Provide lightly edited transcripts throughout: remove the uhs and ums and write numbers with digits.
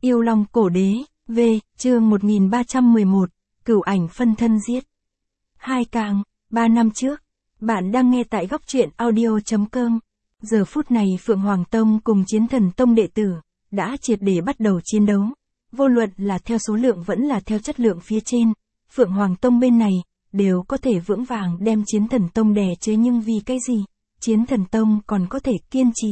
Yêu Long Cổ Đế, V, chương 1311, Cửu Ảnh phân thân giết. 2 càng, 3 năm trước. Bạn đang nghe tại góc truyện audio.com. Giờ phút này Phượng Hoàng Tông cùng Chiến Thần Tông đệ tử, đã triệt để bắt đầu chiến đấu. Vô luận là theo số lượng vẫn là theo chất lượng phía trên, Phượng Hoàng Tông bên này, đều có thể vững vàng đem Chiến Thần Tông đè chế, nhưng vì cái gì, Chiến Thần Tông còn có thể kiên trì.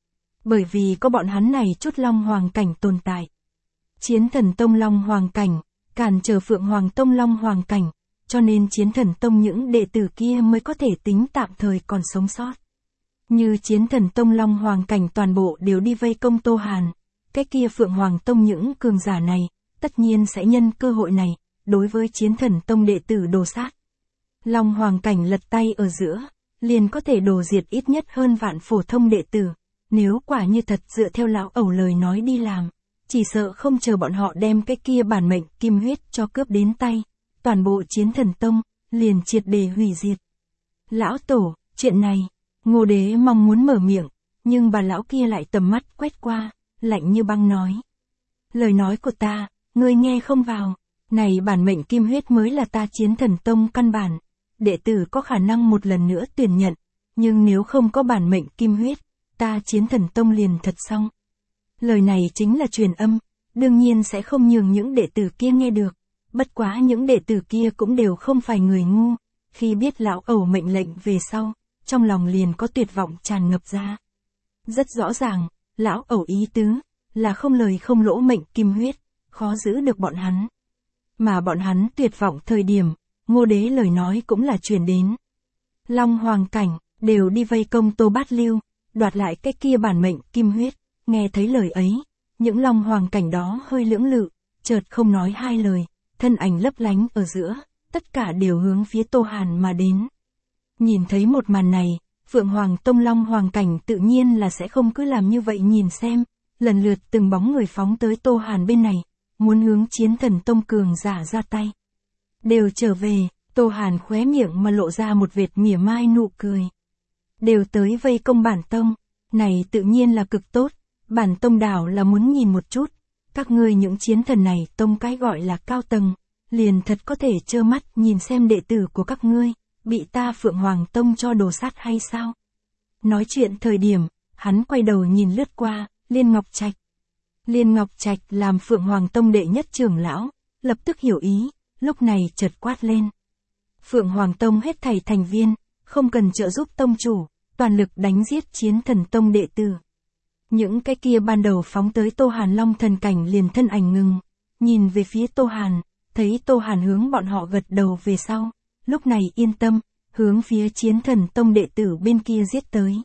Bởi vì có bọn hắn này chút Long Hoàng cảnh tồn tại. Chiến Thần Tông Long Hoàng cảnh, cản trở Phượng Hoàng Tông Long Hoàng cảnh, cho nên Chiến Thần Tông những đệ tử kia mới có thể tính tạm thời còn sống sót. Như Chiến Thần Tông Long Hoàng cảnh toàn bộ đều đi vây công Tô Hàn, cái kia Phượng Hoàng Tông những cường giả này, tất nhiên sẽ nhân cơ hội này, đối với Chiến Thần Tông đệ tử đồ sát. Long Hoàng cảnh lật tay ở giữa, liền có thể đồ diệt ít nhất hơn vạn phổ thông đệ tử. Nếu quả như thật dựa theo lão ẩu lời nói đi làm, chỉ sợ không chờ bọn họ đem cái kia bản mệnh kim huyết cho cướp đến tay, toàn bộ Chiến Thần Tông liền triệt để hủy diệt. Lão tổ, chuyện này, Ngô Đế mong muốn mở miệng, nhưng bà lão kia lại tầm mắt quét qua, lạnh như băng nói. Lời nói của ta, ngươi nghe không vào, này bản mệnh kim huyết mới là ta Chiến Thần Tông căn bản, đệ tử có khả năng một lần nữa tuyển nhận, nhưng nếu không có bản mệnh kim huyết, ta Chiến Thần Tông liền thật xong. Lời này chính là truyền âm, đương nhiên sẽ không nhường những đệ tử kia nghe được, bất quá những đệ tử kia cũng đều không phải người ngu, khi biết lão ẩu mệnh lệnh về sau, trong lòng liền có tuyệt vọng tràn ngập ra. Rất rõ ràng, lão ẩu ý tứ, là không lời không lỗ mệnh kim huyết, khó giữ được bọn hắn. Mà bọn hắn tuyệt vọng thời điểm, Ngô Đế lời nói cũng là truyền đến. Long Hoàng cảnh, đều đi vây công Tô Bát Lưu, đoạt lại cái kia bản mệnh kim huyết. Nghe thấy lời ấy, những Long Hoàng cảnh đó hơi lưỡng lự, chợt không nói hai lời, thân ảnh lấp lánh ở giữa, tất cả đều hướng phía Tô Hàn mà đến. Nhìn thấy một màn này, Phượng Hoàng Tông Long Hoàng cảnh tự nhiên là sẽ không cứ làm như vậy nhìn xem, lần lượt từng bóng người phóng tới Tô Hàn bên này, muốn hướng Chiến Thần Tông cường giả ra tay. Đều trở về, Tô Hàn khóe miệng mà lộ ra một vệt mỉa mai nụ cười. Đều tới vây công bản tông, này tự nhiên là cực tốt. Bản tông đảo là muốn nhìn một chút, các ngươi những chiến thần này tông cái gọi là cao tầng, liền thật có thể trơ mắt nhìn xem đệ tử của các ngươi, bị ta Phượng Hoàng Tông cho đồ sát hay sao? Nói chuyện thời điểm, hắn quay đầu nhìn lướt qua, Liên Ngọc Trạch. Liên Ngọc Trạch làm Phượng Hoàng Tông đệ nhất trưởng lão, lập tức hiểu ý, lúc này chợt quát lên. Phượng Hoàng Tông hết thảy thành viên, không cần trợ giúp tông chủ, toàn lực đánh giết Chiến Thần Tông đệ tử. Những cái kia ban đầu phóng tới Tô Hàn Long thần cảnh liền thân ảnh ngừng, nhìn về phía Tô Hàn, thấy Tô Hàn hướng bọn họ gật đầu về sau, lúc này yên tâm, hướng phía Chiến Thần Tông đệ tử bên kia giết tới.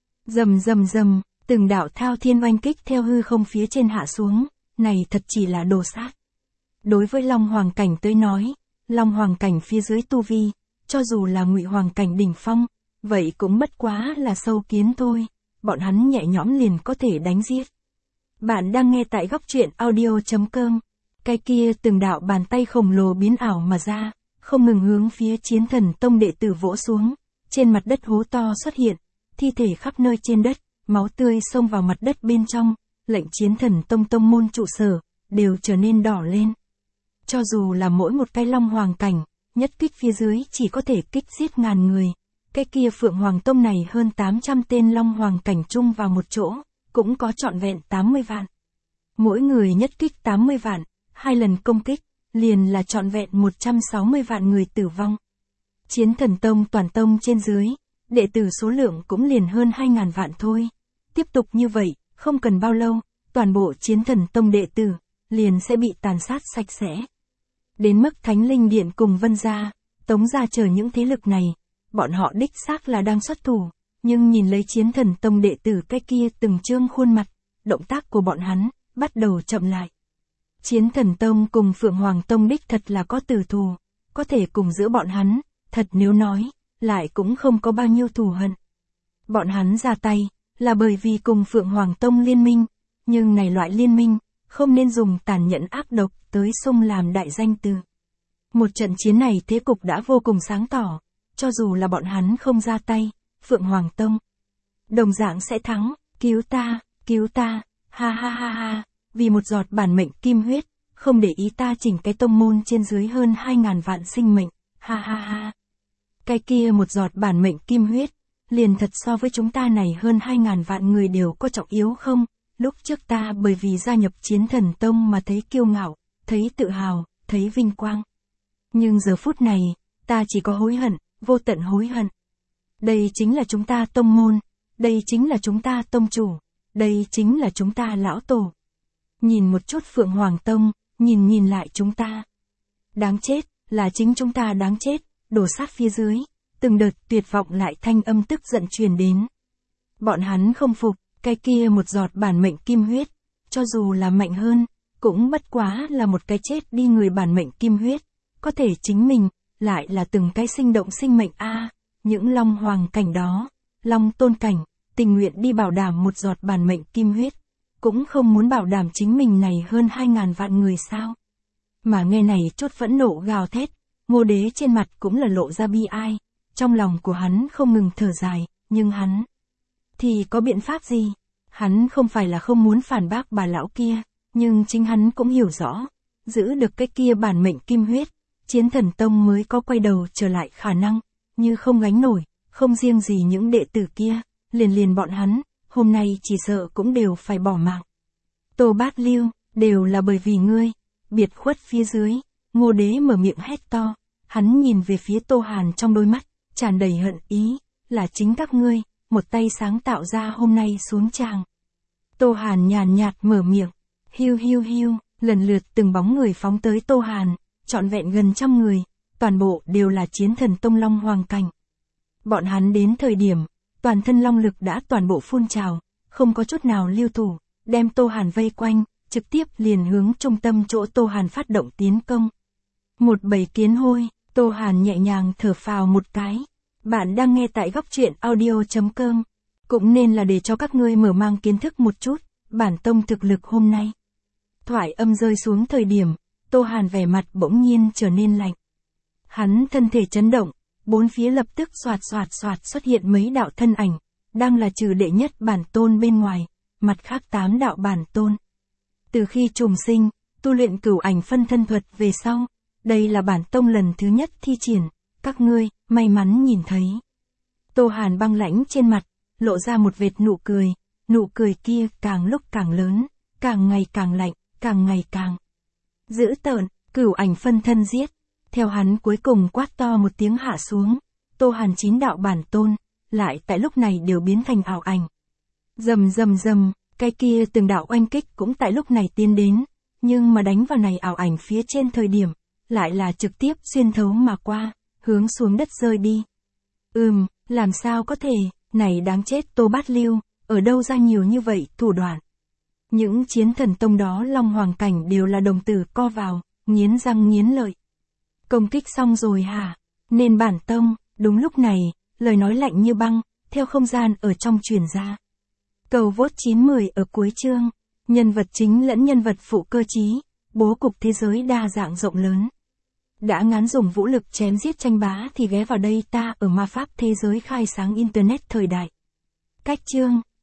Rầm rầm rầm, từng đạo thao thiên oanh kích theo hư không phía trên hạ xuống, này thật chỉ là đồ sát. Đối với Long Hoàng cảnh tới nói, Long Hoàng cảnh phía dưới tu vi, cho dù là Ngụy Hoàng cảnh đỉnh phong, vậy cũng bất quá là sâu kiến thôi. Bọn hắn nhẹ nhõm liền có thể đánh giết. Bạn đang nghe tại góc truyện audio.com. Cái kia từng đạo bàn tay khổng lồ biến ảo mà ra, không ngừng hướng phía Chiến Thần Tông đệ tử vỗ xuống. Trên mặt đất hố to xuất hiện, thi thể khắp nơi trên đất, máu tươi xông vào mặt đất bên trong, lệnh Chiến Thần Tông tông môn trụ sở, đều trở nên đỏ lên. Cho dù là mỗi một cái Long Hoàng cảnh, nhất kích phía dưới chỉ có thể kích giết ngàn người. Cái kia Phượng Hoàng Tông này hơn 800 tên Long Hoàng cảnh chung vào một chỗ, cũng có trọn vẹn 80 vạn. Mỗi người nhất kích 80 vạn, 2 lần công kích, liền là trọn vẹn 160 vạn người tử vong. Chiến Thần Tông toàn tông trên dưới, đệ tử số lượng cũng liền hơn 2.000 vạn thôi. Tiếp tục như vậy, không cần bao lâu, toàn bộ Chiến Thần Tông đệ tử, liền sẽ bị tàn sát sạch sẽ. Đến mức Thánh Linh Điện cùng Vân Gia, Tống Gia chờ những thế lực này. Bọn họ đích xác là đang xuất thủ, nhưng nhìn lấy Chiến Thần Tông đệ tử cái kia từng trương khuôn mặt, động tác của bọn hắn, bắt đầu chậm lại. Chiến Thần Tông cùng Phượng Hoàng Tông đích thật là có tử thù, có thể cùng giữa bọn hắn, thật nếu nói, lại cũng không có bao nhiêu thù hận. Bọn hắn ra tay, là bởi vì cùng Phượng Hoàng Tông liên minh, nhưng này loại liên minh, không nên dùng tàn nhẫn ác độc tới xung làm đại danh từ. Một trận chiến này thế cục đã vô cùng sáng tỏ. Cho dù là bọn hắn không ra tay, Phượng Hoàng Tông đồng dạng sẽ thắng, cứu ta, ha ha ha ha, vì một giọt bản mệnh kim huyết, không để ý ta chỉnh cái tông môn trên dưới hơn 2.000 vạn sinh mệnh, ha ha ha. Cái kia một giọt bản mệnh kim huyết, liền thật so với chúng ta này hơn 2.000 vạn người đều có trọng yếu không? Lúc trước ta bởi vì gia nhập Chiến Thần Tông mà thấy kiêu ngạo, thấy tự hào, thấy vinh quang. Nhưng giờ phút này, ta chỉ có hối hận, vô tận hối hận. Đây chính là chúng ta tông môn, đây chính là chúng ta tông chủ, đây chính là chúng ta lão tổ. Nhìn một chút Phượng Hoàng Tông, nhìn lại chúng ta. Đáng chết, là chính chúng ta đáng chết, đổ sát phía dưới, từng đợt tuyệt vọng lại thanh âm tức giận truyền đến. Bọn hắn không phục, cái kia một giọt bản mệnh kim huyết, cho dù là mạnh hơn, cũng bất quá là một cái chết đi người bản mệnh kim huyết, có thể chính mình, lại là từng cái sinh động sinh mệnh a, những long hoàng cảnh đó, long tôn cảnh, tình nguyện đi bảo đảm một giọt bản mệnh kim huyết, cũng không muốn bảo đảm chính mình này hơn 2.000 vạn người sao. Mà nghe này chốt phẫn nộ gào thét, Ngô Đế trên mặt cũng là lộ ra bi ai, trong lòng của hắn không ngừng thở dài, nhưng hắn thì có biện pháp gì? Hắn không phải là không muốn phản bác bà lão kia, nhưng chính hắn cũng hiểu rõ, giữ được cái kia bản mệnh kim huyết, Chiến Thần Tông mới có quay đầu trở lại khả năng, như không gánh nổi, không riêng gì những đệ tử kia, liền bọn hắn, hôm nay chỉ sợ cũng đều phải bỏ mạng. Tô Bát Lưu, đều là bởi vì ngươi, biệt khuất phía dưới, Ngô Đế mở miệng hét to, hắn nhìn về phía Tô Hàn trong đôi mắt, tràn đầy hận ý, là chính các ngươi, một tay sáng tạo ra hôm nay xuống tràng. Tô Hàn nhàn nhạt mở miệng, hiu, lần lượt từng bóng người phóng tới Tô Hàn, trọn vẹn gần 100 người, toàn bộ đều là Chiến Thần Tông Long Hoàng cảnh. Bọn hắn đến thời điểm, toàn thân long lực đã toàn bộ phun trào, không có chút nào lưu thủ, đem Tô Hàn vây quanh, trực tiếp liền hướng trung tâm chỗ Tô Hàn phát động tiến công. Một bầy kiến hôi, Tô Hàn nhẹ nhàng thở phào một cái. Bạn đang nghe tại góc truyện audio.com. Cũng nên là để cho các ngươi mở mang kiến thức một chút, bản tông thực lực hôm nay. Thoại âm rơi xuống thời điểm, Tô Hàn vẻ mặt bỗng nhiên trở nên lạnh. Hắn thân thể chấn động, bốn phía lập tức xoạt xuất hiện mấy đạo thân ảnh, đang là trừ đệ nhất bản tôn bên ngoài, mặt khác 8 đạo bản tôn. Từ khi trùng sinh, tu luyện cửu ảnh phân thân thuật về sau, đây là bản tông lần thứ nhất thi triển, các ngươi, may mắn nhìn thấy. Tô Hàn băng lãnh trên mặt, lộ ra một vệt nụ cười kia càng lúc càng lớn, càng ngày càng lạnh, càng ngày càng dữ tợn, cửu ảnh phân thân giết. Theo hắn cuối cùng quát to một tiếng hạ xuống, Tô Hàn 9 đạo bản tôn, lại tại lúc này đều biến thành ảo ảnh. Rầm, cái kia từng đạo oanh kích cũng tại lúc này tiến đến, nhưng mà đánh vào này ảo ảnh phía trên thời điểm, lại là trực tiếp xuyên thấu mà qua, hướng xuống đất rơi đi. Làm sao có thể, này đáng chết Tô Bát Lưu, ở đâu ra nhiều như vậy thủ đoạn. Những Chiến Thần Tông đó Long Hoàng cảnh đều là đồng tử co vào, nghiến răng nghiến lợi. Công kích xong rồi hả? Nên bản tông, đúng lúc này, lời nói lạnh như băng, theo không gian ở trong truyền ra. Cầu vote 9/10 ở cuối chương, nhân vật chính lẫn nhân vật phụ cơ trí, bố cục thế giới đa dạng rộng lớn. Đã ngán dùng vũ lực chém giết tranh bá thì ghé vào đây ta ở ma pháp thế giới khai sáng internet thời đại. Cách chương